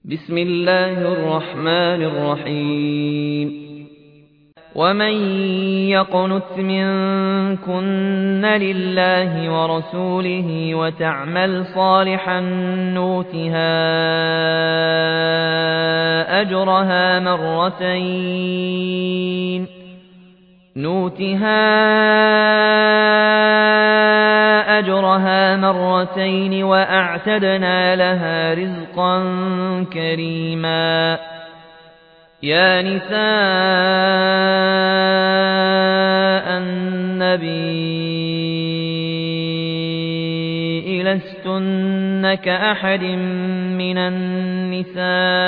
بسم الله الرحمن الرحيم ومن يقنت منكن لله ورسوله وتعمل صالحا نؤتها أجرها مرتين وأعتدنا لها رزقا كريما يا نساء النبي لستن كأحد من النساء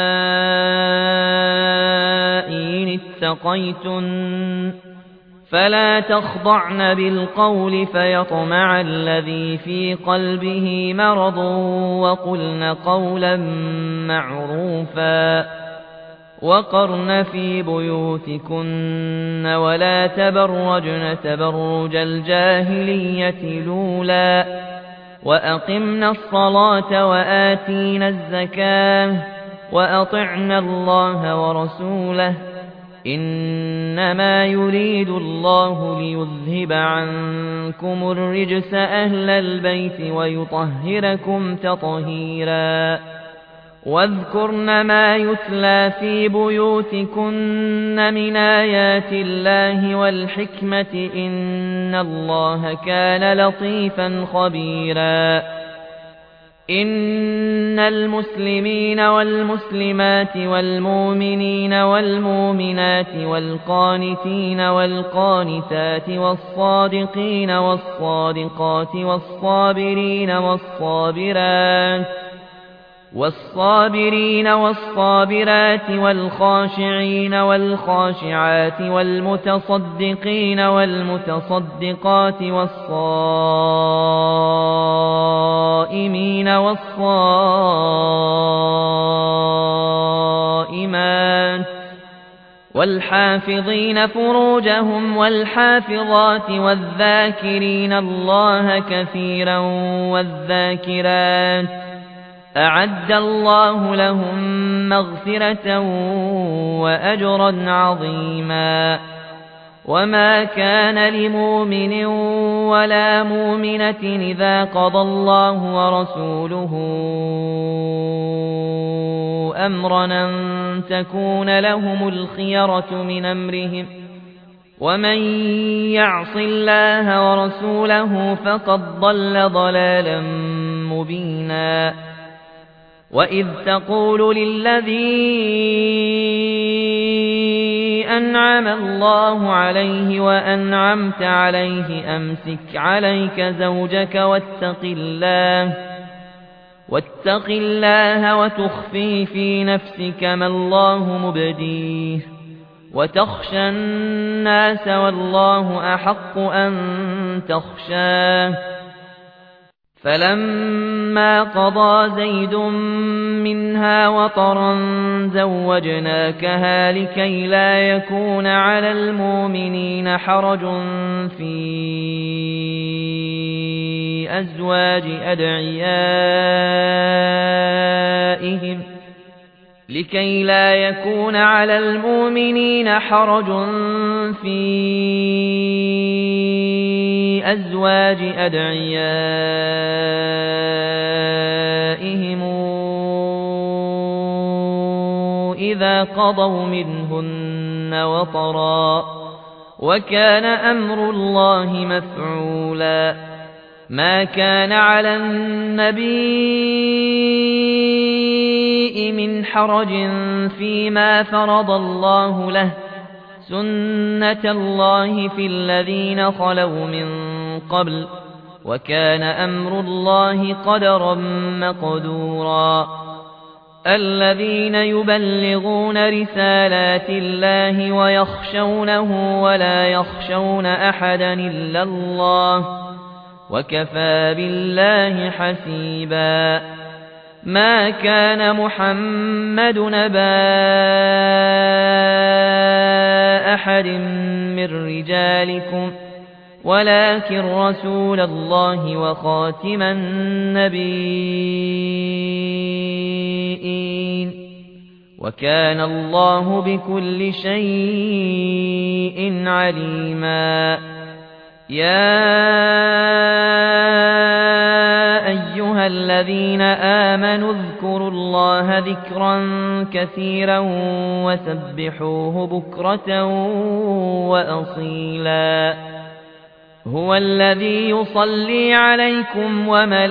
إن اتقيتن فلا تخضعن بالقول فيطمع الذي في قلبه مرض وقلن قولا معروفا وقرن في بيوتكن ولا تبرجن تبرج الجاهلية الأولى وأقمنا الصلاة وآتينا الزكاة وأطعنا الله ورسوله إنما يريد الله ليذهب عنكم الرجس أهل البيت ويطهركم تطهيرا واذكرن ما يتلى في بيوتكن من آيات الله والحكمة إن الله كان لطيفا خبيرا إن المسلمين والمسلمات والمؤمنين والمؤمنات والقانتين والقانتات والصادقين والصادقات والصابرين والصابرات والخاشعين والخاشعات والمتصدقين والمتصدقات والصائمين والصائمات والحافظين فروجهم والحافظات والذاكرين الله كثيرا والذاكرات أعد الله لهم مغفرة وأجرا عظيما وما كان لمؤمن ولا مؤمنة إذا قضى الله ورسوله أمرا أن تكون لهم الخيرة من أمرهم ومن يعص الله ورسوله فقد ضل ضلالا مبينا وإذ تقول للذي أنعم الله عليه وأنعمت عليه أمسك عليك زوجك واتق الله وتخفي في نفسك ما الله مبديه وتخشى الناس والله أحق أن تخشاه فلما قضى زيد منها وطرا زوجناكها لكي لا يكون على المؤمنين حرج في أزواج أدعيائهم إذا قضوا منهن وطرا وكان أمر الله مفعولا ما كان على النبي من حرج فيما فرض الله له سنة الله في الذين خلوا من قبل وكان أمر الله قدرا مقدورا الذين يبلغون رسالات الله ويخشونه ولا يخشون أحدا إلا الله وكفى بالله حسيبا ما كان محمد نبا أحد من رجالكم ولكن رسول الله وخاتم النبيين وكان الله بكل شيء عليما يا أيها الذين آمنوا اذكروا الله ذكرا كثيرا وسبحوه بكرة وأصيلا هو الذي يصلي عليكم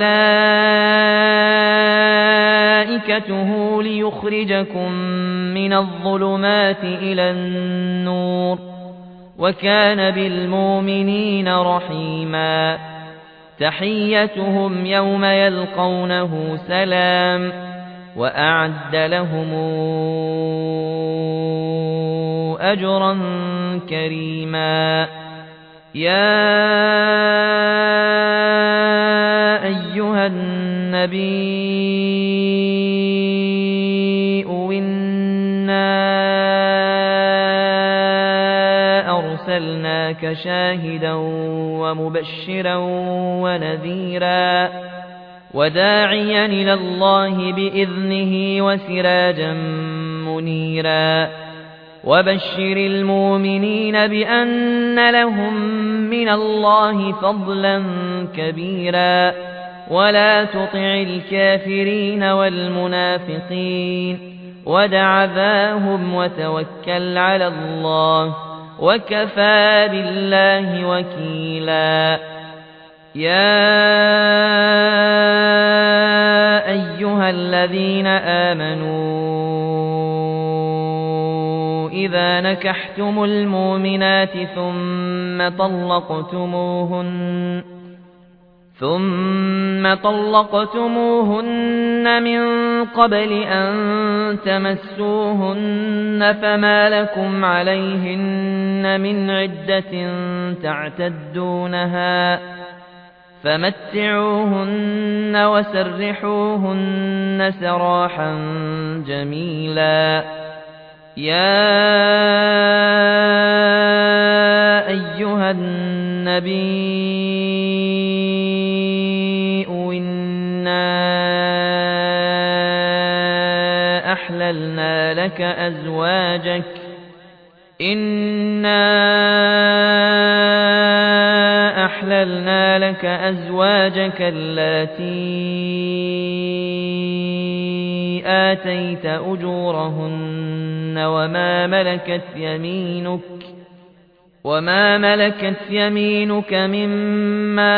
وملائكته ليخرجكم من الظلمات إلى النور وكان بالمؤمنين رحيما تحيتهم يوم يلقونه سلام وأعد لهم أجرا كريما يا أيها النبي إنا أرسلناك شاهدا ومبشرا ونذيرا وداعيا إلى الله بإذنه وسراجا منيرا وبشر المؤمنين بأن لهم من الله فضلا كبيرا ولا تطع الكافرين والمنافقين ودع ذاهم وتوكل على الله وكفى بالله وكيلا يا أيها الذين آمنوا إذا نكحتم المؤمنات ثم طلقتموهن من قبل أن تمسوهن فما لكم عليهن من عدة تعتدونها فمتعوهن وسرحوهن سراحا جميلا يا أيها النبي إنا أحللنا لك أزواجك اللاتي آتيت أجورهن وما ملكت يمينك مما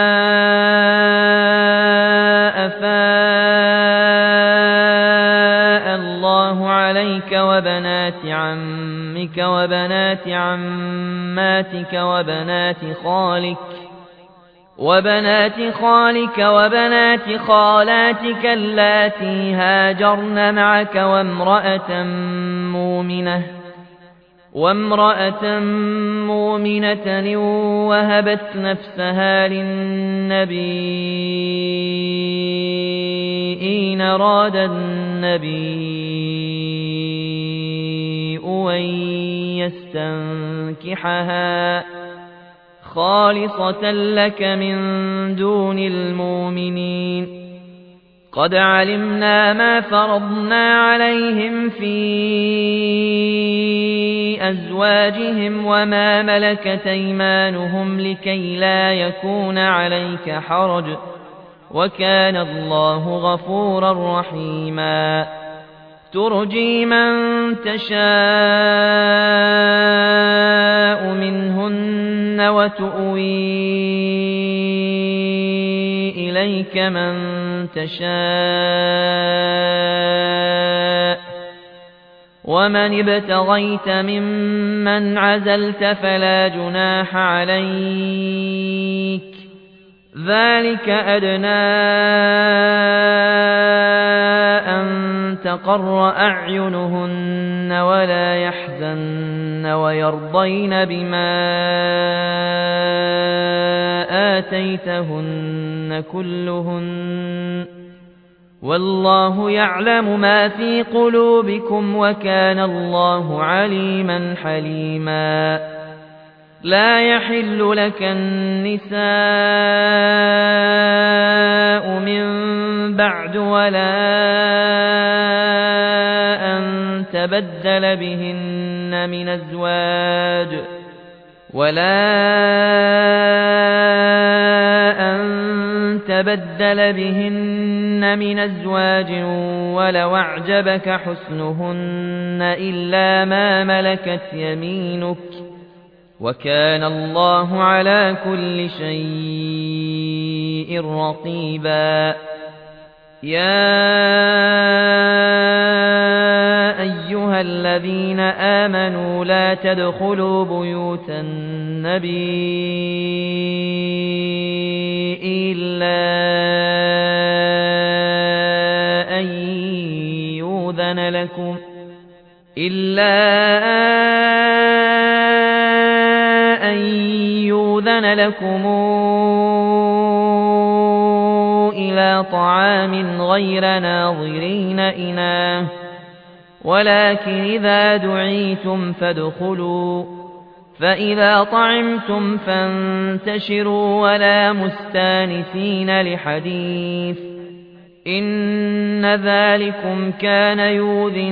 أفاء الله عليك وبنات عمك وبنات عماتك وبنات خالك وبنات خالاتك اللاتي هاجرن معك وامرأة مؤمنة وهبت نفسها للنبي إن أراد النبي أن يستنكحها خالصة لك من دون المؤمنين قد علمنا ما فرضنا عليهم في أزواجهم وما ملكت أيمانهم لكي لا يكون عليك حرج وكان الله غفورا رحيما ترجي من تشاء منهن وتؤوي إليك من تشاء ومن ابتغيت ممن عزلت فلا جناح عليك ذلك أدنى أن تقر أعينهن ولا يحزن ويرضين بما آتيتهن كلهن والله يعلم ما في قلوبكم وكان الله عليما حليما لا يحل لك النساء من بعد ولا أن تبدل بهن من أزواج ولو أعجبك حسنهن إلا ما ملكت يمينك وكان الله على كل شيء رقيبا يا أيها الذين آمنوا لا تدخلوا بيوت النبي إلا أن يؤذن لكم إلى طعام غير ناظرين إناه ولكن إذا دعيتم فادخلوا فإذا طعمتم فانتشروا ولا مستانسين لحديث إن ذلكم كان يؤذي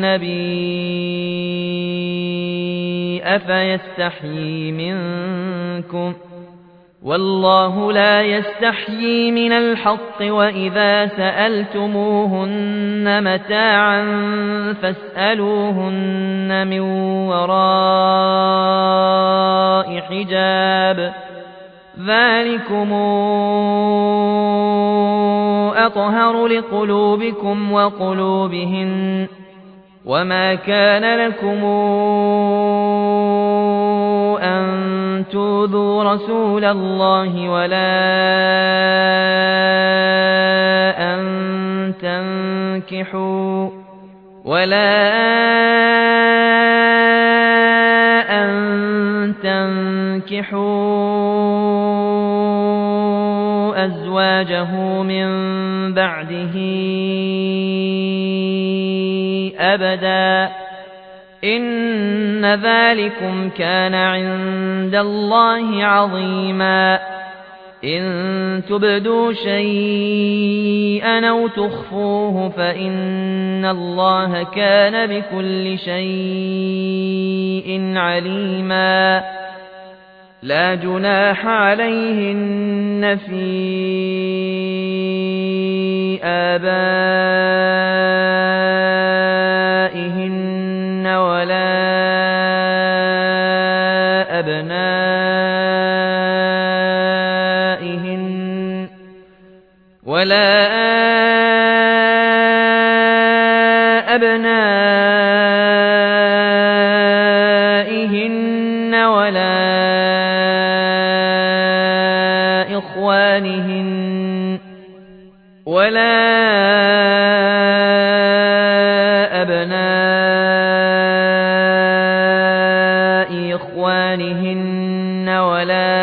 النبي أفيستحيي منكم والله لا يستحيي من الحق وإذا سألتموهن متاعا فاسألوهن من وراء حجاب ذلكم أطهر لقلوبكم وقلوبهن وما كان لكم أن تؤذوا رسول الله ولا أن تنكحوا أزواجه من بعده أبدا إن ذلكم كان عند الله عظيما إن تبدوا شيئا أو تخفوه فإن الله كان بكل شيء عليما لا جناح عليهن في آبائهن ولا أبنائهن ولا إخوانهن ولا أبناء إخوانهن ولا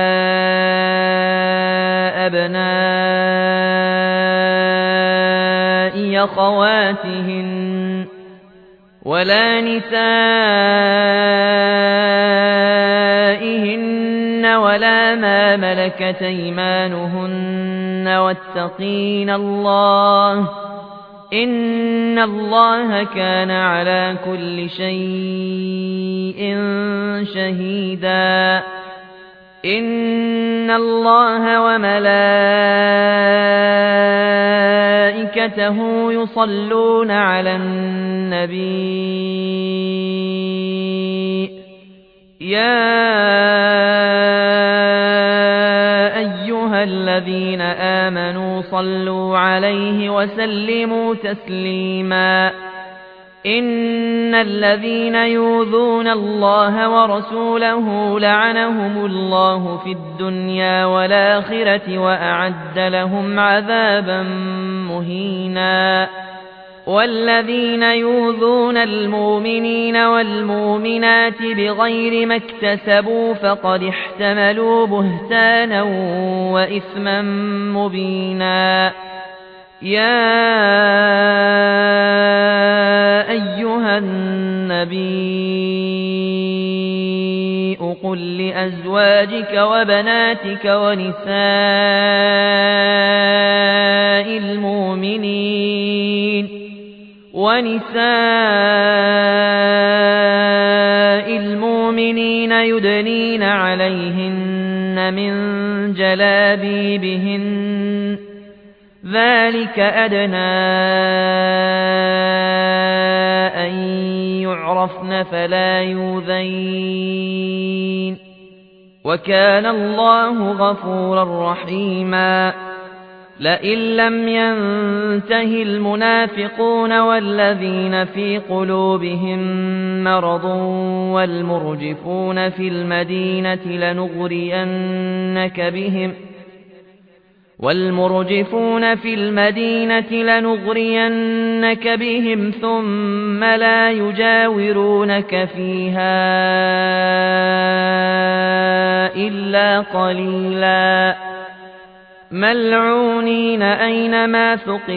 أبناء أخواتهن ولا نسائهن ولا ما ملكت أيمانهن واتقين الله إن الله كان على كل شيء شهيدا إن الله وملائكته يصلون على النبي يا أيها الذين آمنوا صلوا عليه وسلموا تسليما إن الذين يؤذون الله ورسوله لعنهم الله في الدنيا والآخرة وأعد لهم عذابا مهينا والذين يؤذون المؤمنين والمؤمنات بغير ما اكتسبوا فقد احتملوا بهتانا وإثما مبينا يا أيها النبي قل لأزواجك وبناتك ونساء ونساء المؤمنين يدنين عليهن من جلابيبهن ذلك أدنى أن يعرفن فلا يؤذين وكان الله غفورا رحيما لئن لم ينته المنافقون والذين في قلوبهم مرض والمرجفون في المدينة لنغرينك بهم ثم لا يجاورونك فيها إلا قليلا ملعونين أينما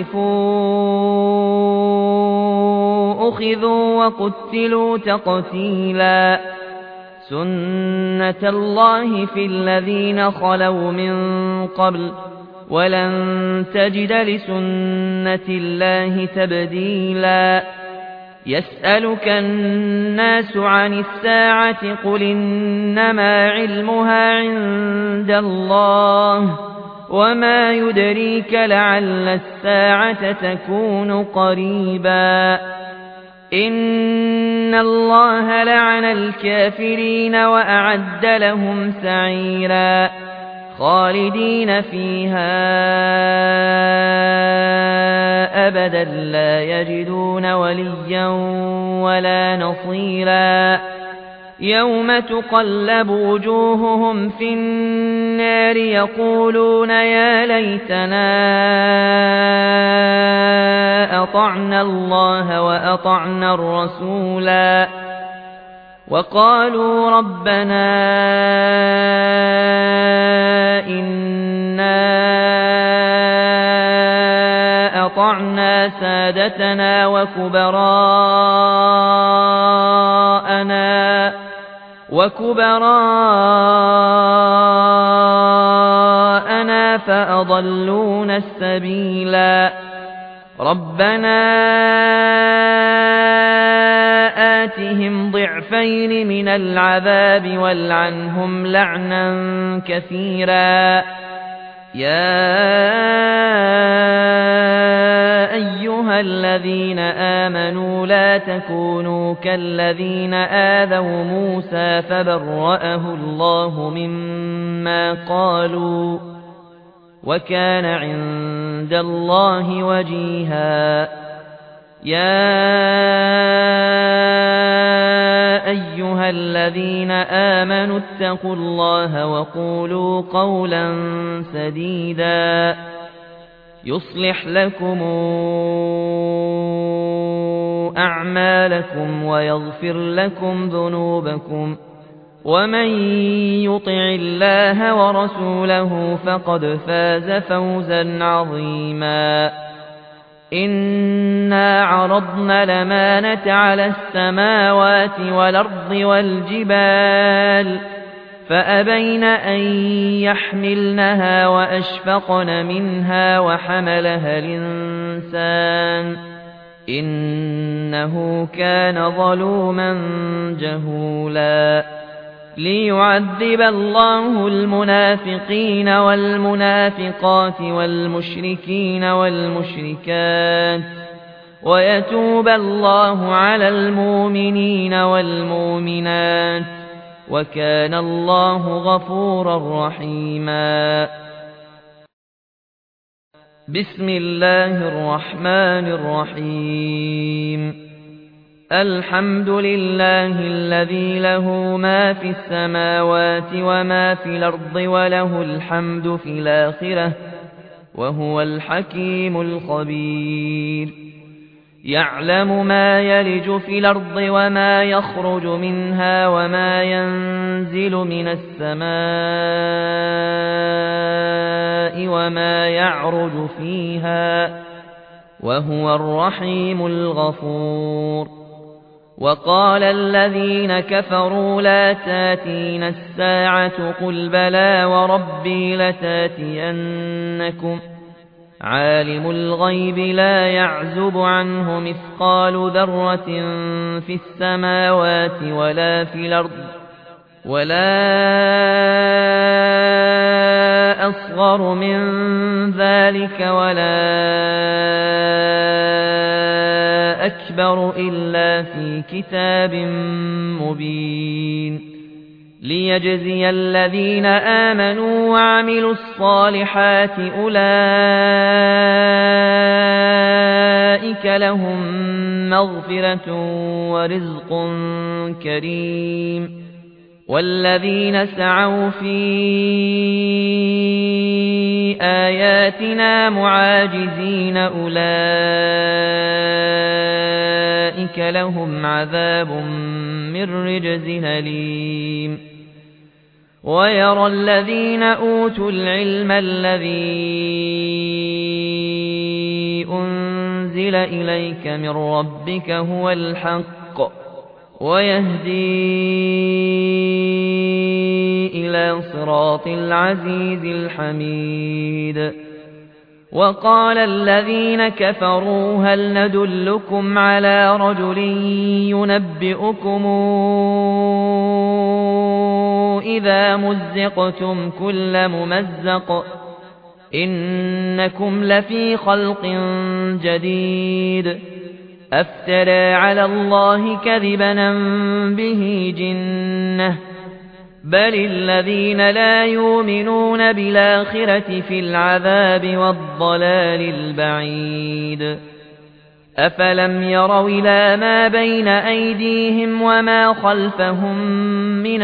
ثقفوا أخذوا وقتلوا تقتيلا سنة الله في الذين خلوا من قبل ولن تجد لسنة الله تبديلا يسألك الناس عن الساعة قل إنما علمها عند الله وما يدريك لعل الساعة تكون قريبا إن الله لعن الكافرين وأعد لهم سعيرا خالدين فيها أبدا لا يجدون وليا ولا نصيرا يوم تقلب وجوههم في النار يقولون يا ليتنا أطعنا الله وأطعنا الرسولا وقالوا ربنا إنا أطعنا سادتنا وكبراءنا فأضلونا السبيلا ربنا آتهم ضعفين من العذاب والعنهم لعنا كثيرا يا أيها الذين آمنوا لا تكونوا كالذين آذوا موسى فبرأه الله مما قالوا وكان عند الله وجيها يا أيها الذين آمنوا اتقوا الله وقولوا قولا سديدا يصلح لكم أعمالكم ويغفر لكم ذنوبكم ومن يطع الله ورسوله فقد فاز فوزا عظيما إنا عرضنا الأمانة على السماوات والأرض والجبال فأبين أن يحملنها وأشفقن منها وحملها الإنسان إنه كان ظلوما جهولا ليعذب الله المنافقين والمنافقات والمشركين والمشركات ويتوب الله على المؤمنين والمؤمنات وكان الله غفورا رحيما بسم الله الرحمن الرحيم الحمد لله الذي له ما في السماوات وما في الأرض وله الحمد في الآخرة وهو الحكيم الخبير يعلم ما يلج في الأرض وما يخرج منها وما ينزل من السماء وما يعرج فيها وهو الرحيم الغفور وقال الذين كفروا لا تاتينا الساعة قل بلى وربي لتاتينكم عالم الغيب لا يعزب عنه مثقال ذرة في السماوات ولا في الأرض ولا أصغر من ذلك ولا أكبر إلا في كتاب مبين ليجزي الذين آمنوا وعملوا الصالحات أولئك لهم مغفرة ورزق كريم والذين سعوا في آياتنا معاجزين أولئك لهم عذاب من رجز أليم ويرى الذين أوتوا العلم الذي أنزل إليك من ربك هو الحق ويهدي إلى صراط العزيز الحميد وقال الذين كفروا هل ندلكم على رجل ينبئكم إذا مزقتم كل ممزق إنكم لفي خلق جديد أفترى على الله كذبا به جنة بل الذين لا يؤمنون بالآخرة في العذاب والضلال البعيد أفلم يروا إلى ما بين أيديهم وما خلفهم من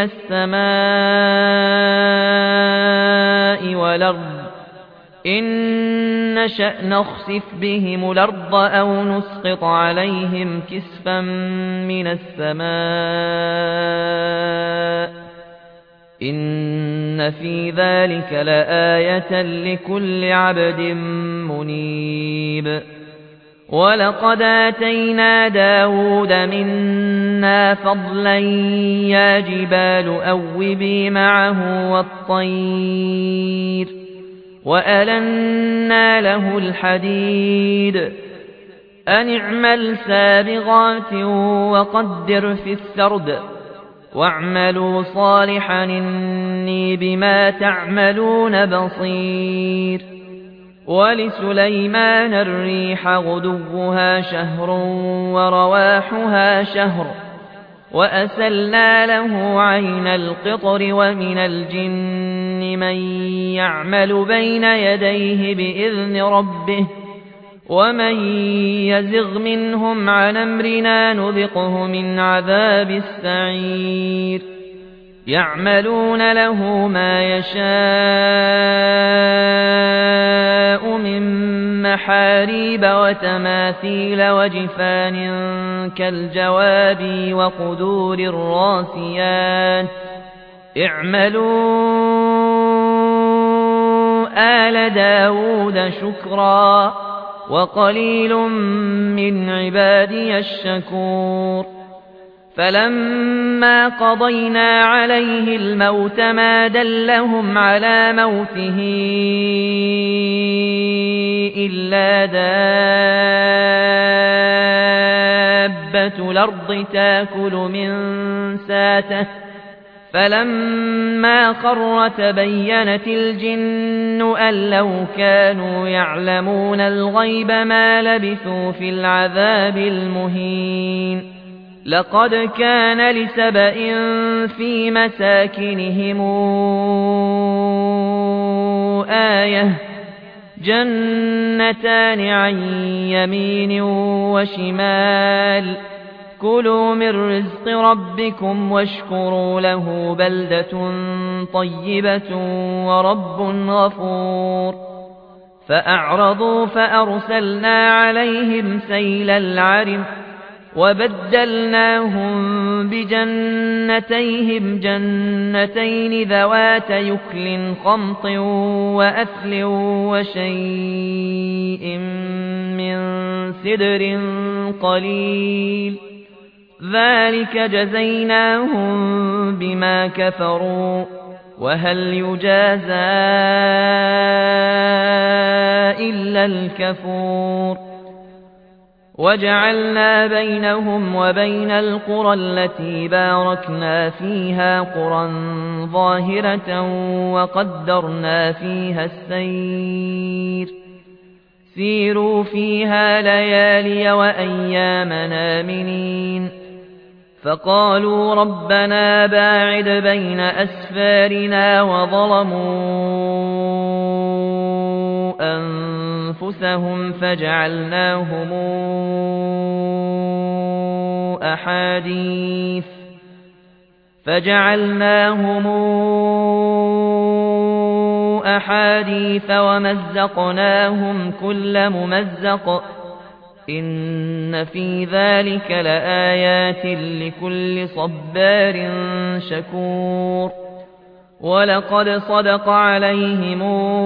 السماء والأرض إن نشأ نخسف بهم الأرض أو نسقط عليهم كسفا من السماء إن في ذلك لآية لكل عبد منيب ولقد آتينا داود منا فضلا يا جبال أوبي معه والطير وألنا له الحديد أن اعمل سابغات وقدر في السرد واعملوا صالحا إني بما تعملون بصير ولسليمان الريح غدوها شهر ورواحها شهر وأسلنا له عين القطر ومن الجن من يعمل بين يديه بإذن ربه ومن يزغ منهم عن أمرنا نذقه من عذاب السعير يعملون له ما يشاء من محاريب وتماثيل وجفان كالجواب وقدور الراسيات اعملوا آل داود شكرا وقليل من عبادي الشكور فلما قضينا عليه الموت ما دلهم على موته إلا دابة الأرض تأكل من ساته فلما خر تبينت الجن أن لو كانوا يعلمون الغيب ما لبثوا في العذاب المهين لقد كان لسبإ في مساكنهم آية جنتان عن يمين وشمال كلوا من رزق ربكم واشكروا له بلدة طيبة ورب غفور فأعرضوا فأرسلنا عليهم سيل العرم وبدلناهم بجنتيهم جنتين ذوات يكل خمط وأثل وشيء من سدر قليل ذلك جزيناهم بما كفروا وهل يجازى إلا الكفور وجعلنا بينهم وبين القرى التي باركنا فيها قرى ظاهرة وقدرنا فيها السير سيروا فيها ليالي وأيام آمنين فقالوا ربنا باعد بين أسفارنا وظلموا أنفسهم فجعلناهم أحاديث ومزقناهم كل ممزق إن في ذلك لآيات لكل صبار شكور ولقد صدق عليهم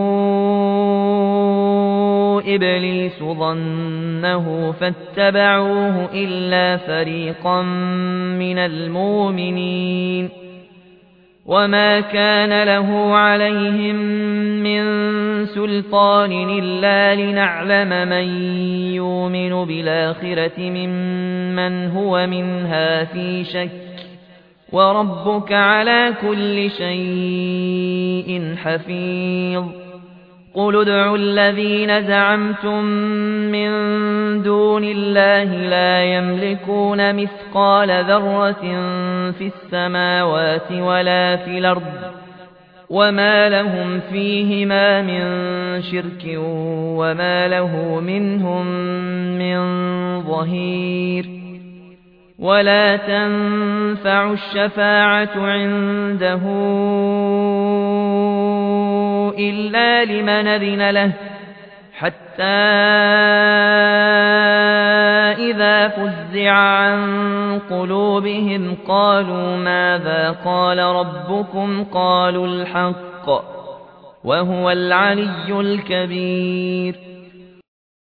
إبليس ظنه فاتبعوه إلا فريقا من المؤمنين وما كان له عليهم من سلطان إلا لنعلم من يؤمن بالآخرة ممن هو منها في شك وربك على كل شيء حفيظ قل ادعوا الذين زعمتم من دون الله لا يملكون مثقال ذرة في السماوات ولا في الأرض وما لهم فيهما من شرك وما له منهم من ظهير ولا تنفع الشفاعة عنده إلا لمن أذن له حتى إذا فزع عن قلوبهم قالوا ماذا قال ربكم قالوا الحق وهو العلي الكبير